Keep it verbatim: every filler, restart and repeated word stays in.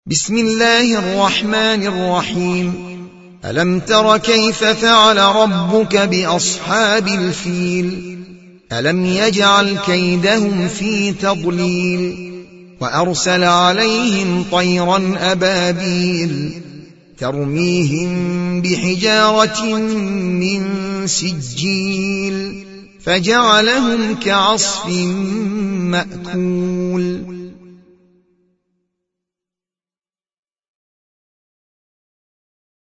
بسم الله الرحمن الرحيم. ألم تر كيف فعل ربك بأصحاب الفيل؟ ألم يجعل كيدهم في تضليل وأرسل عليهم طيرا أبابيل ترميهم بحجارة من سجيل فجعلهم كعصف مأكول.